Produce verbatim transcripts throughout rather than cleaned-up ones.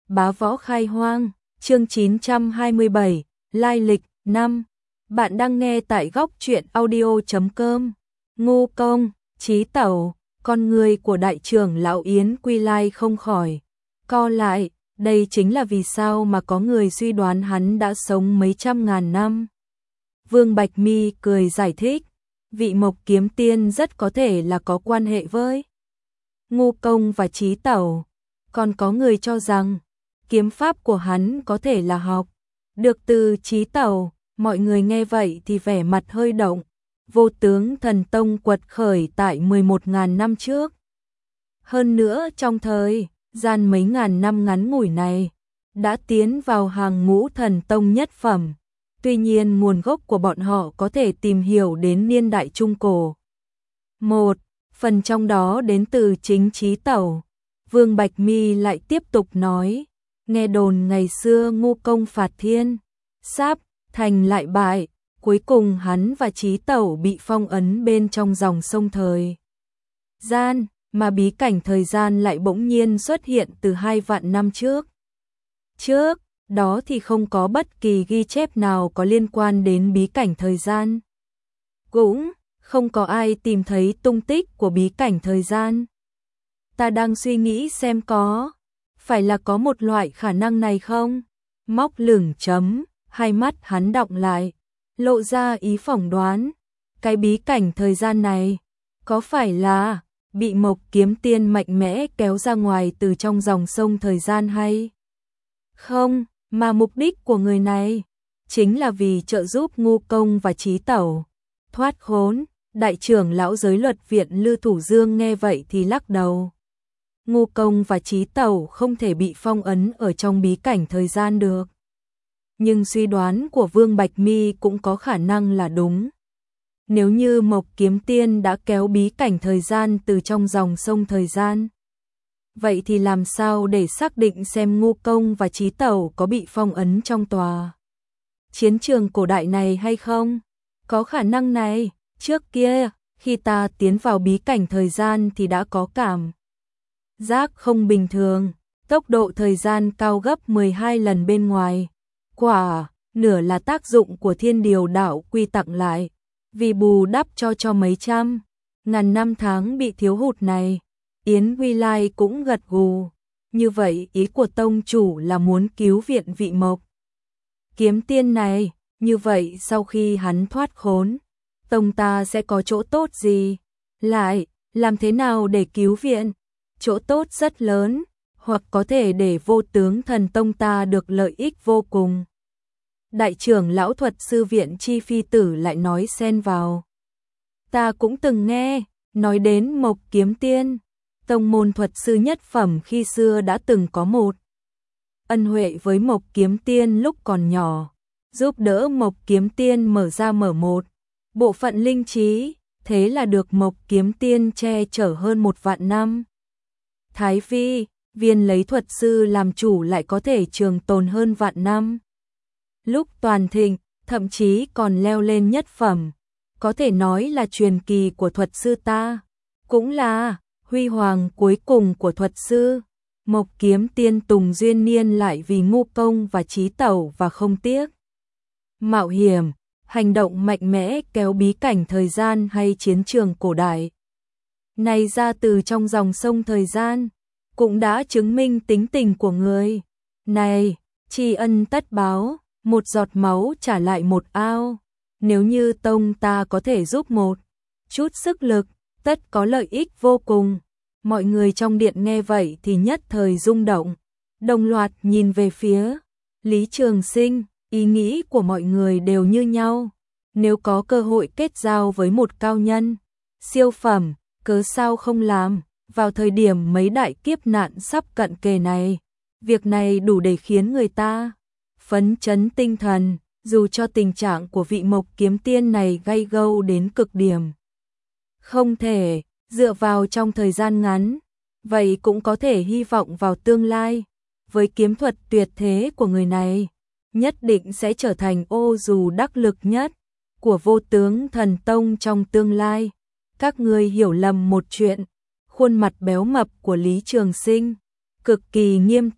Bá Võ Khai Hoang, chương chín trăm hai mươi bảy, lai lịch năm. Bạn đang nghe tại góc truyện audio chấm com. Ngu Công, Chí Tẩu, con người của đại trưởng lão Yến Quy Lai không khỏi co lại, đây chính là vì sao mà có người suy đoán hắn đã sống mấy trăm ngàn năm. Vương Bạch Mi cười giải thích, vị Mộc Kiếm Tiên rất có thể là có quan hệ với Ngu Công và Chí Tẩu, còn có người cho rằng kiếm pháp của hắn có thể là học được từ Chí Tẩu. Mọi người nghe vậy thì vẻ mặt hơi động. Vô Tướng Thần Tông quật khởi tại mười một nghìn năm trước. Hơn nữa trong thời gian mấy ngàn năm ngắn ngủi này, đã tiến vào hàng ngũ thần tông nhất phẩm. Tuy nhiên nguồn gốc của bọn họ có thể tìm hiểu đến niên đại trung cổ. Một phần trong đó đến từ chính Chí Tẩu. Vương Bạch Mi lại tiếp tục nói, nghe đồn ngày xưa Ngu Công phạt thiên Sáp thành lại bại, cuối cùng hắn và Chí Tẩu bị phong ấn bên trong dòng sông thời gian, mà bí cảnh thời gian lại bỗng nhiên xuất hiện từ hai vạn năm trước. Trước đó thì không có bất kỳ ghi chép nào có liên quan đến bí cảnh thời gian. Cũng không có ai tìm thấy tung tích của bí cảnh thời gian. Ta đang suy nghĩ xem có phải là có một loại khả năng này không? Móc lửng chấm, hai mắt hắn đọng lại, lộ ra ý phỏng đoán. Cái bí cảnh thời gian này, có phải là bị Mộc Kiếm Tiên mạnh mẽ kéo ra ngoài từ trong dòng sông thời gian hay không? Mà mục đích của người này, chính là vì trợ giúp Ngu Công và Chí Tẩu thoát khốn. Đại trưởng lão giới luật viện Lư Thủ Dương nghe vậy thì lắc đầu. Ngu Công và Chí Tẩu không thể bị phong ấn ở trong bí cảnh thời gian được. Nhưng suy đoán của Vương Bạch Mi cũng có khả năng là đúng. Nếu như Mộc Kiếm Tiên đã kéo bí cảnh thời gian từ trong dòng sông thời gian, vậy thì làm sao để xác định xem Ngu Công và Chí Tẩu có bị phong ấn trong tòa chiến trường cổ đại này hay không? Có khả năng này, trước kia, khi ta tiến vào bí cảnh thời gian thì đã có cảm giác không bình thường, tốc độ thời gian cao gấp mười hai lần bên ngoài. Quả, nửa là tác dụng của thiên điều đạo quy tặng lại, vì bù đắp cho cho mấy trăm ngàn năm tháng bị thiếu hụt này. Yến Quy Lai cũng gật gù. Như vậy ý của tông chủ là muốn cứu viện vị Mộc Kiếm Tiên này. Như vậy sau khi hắn thoát khốn, tông ta sẽ có chỗ tốt gì? Lại, làm thế nào để cứu viện? Chỗ tốt rất lớn, hoặc có thể để Vô Tướng Thần Tông ta được lợi ích vô cùng. Đại trưởng lão thuật sư viện Chi Phi Tử lại nói xen vào. Ta cũng từng nghe, nói đến Mộc Kiếm Tiên, tông môn thuật sư nhất phẩm khi xưa đã từng có một ân huệ với Mộc Kiếm Tiên lúc còn nhỏ, giúp đỡ Mộc Kiếm Tiên mở ra mở một bộ phận linh trí, thế là được Mộc Kiếm Tiên che chở hơn một vạn năm. Thái Vi, viên lấy thuật sư làm chủ lại có thể trường tồn hơn vạn năm. Lúc toàn thịnh, thậm chí còn leo lên nhất phẩm, có thể nói là truyền kỳ của thuật sư ta, cũng là huy hoàng cuối cùng của thuật sư. Mộc Kiếm Tiên Tùng Duyên Niên lại vì Ngu Công và Chí Tẩu và không tiếc mạo hiểm, hành động mạnh mẽ kéo bí cảnh thời gian hay chiến trường cổ đại này ra từ trong dòng sông thời gian, cũng đã chứng minh tính tình của người này, tri ân tất báo, một giọt máu trả lại một ao. Nếu như tông ta có thể giúp một chút sức lực, tất có lợi ích vô cùng. Mọi người trong điện nghe vậy thì nhất thời rung động, đồng loạt nhìn về phía Lý Trường Sinh. Ý nghĩ của mọi người đều như nhau. Nếu có cơ hội kết giao với một cao nhân siêu phẩm, cớ sao không làm? Vào thời điểm mấy đại kiếp nạn sắp cận kề này, việc này đủ để khiến người ta phấn chấn tinh thần, dù cho tình trạng của vị Mộc Kiếm Tiên này gay gâu đến cực điểm. Không thể dựa vào trong thời gian ngắn, vậy cũng có thể hy vọng vào tương lai. Với kiếm thuật tuyệt thế của người này, nhất định sẽ trở thành ô dù đắc lực nhất của Vô Tướng Thần Tông trong tương lai. Các ngươi hiểu lầm một chuyện. Khuôn mặt béo mập của Lý Trường Sinh cực kỳ nghiêm túc,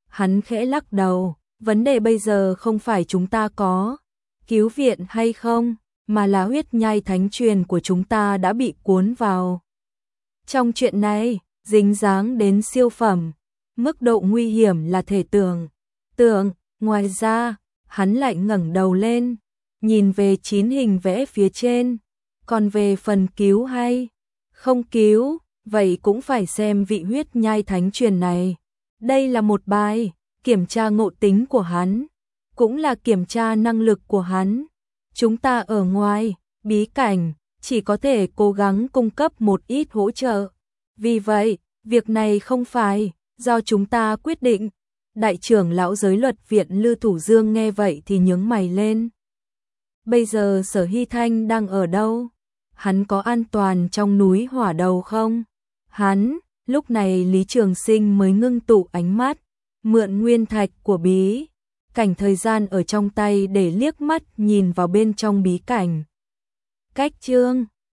Hắn khẽ lắc đầu, vấn đề bây giờ không phải chúng ta có cứu viện hay không, mà là huyết nhai thánh truyền của chúng ta đã bị cuốn vào. Trong chuyện này, dính dáng đến siêu phẩm, mức độ nguy hiểm là thể tưởng. Tượng, ngoài ra, hắn lại ngẩng đầu lên, nhìn về chín hình vẽ phía trên, còn về phần cứu hay không cứu, vậy cũng phải xem vị huyết nhai thánh truyền này. Đây là một bài kiểm tra ngộ tính của hắn, cũng là kiểm tra năng lực của hắn. Chúng ta ở ngoài bí cảnh chỉ có thể cố gắng cung cấp một ít hỗ trợ. Vì vậy, việc này không phải do chúng ta quyết định. Đại trưởng lão giới luật viện Lư Thủ Dương nghe vậy thì nhướng mày lên. Bây giờ Sở Hy Thanh đang ở đâu? Hắn có an toàn trong núi Hỏa Đầu không? Hắn, lúc này Lý Trường Sinh mới ngưng tụ ánh mắt, mượn nguyên thạch của bí cảnh thời gian ở trong tay để liếc mắt nhìn vào bên trong bí cảnh. Cách chương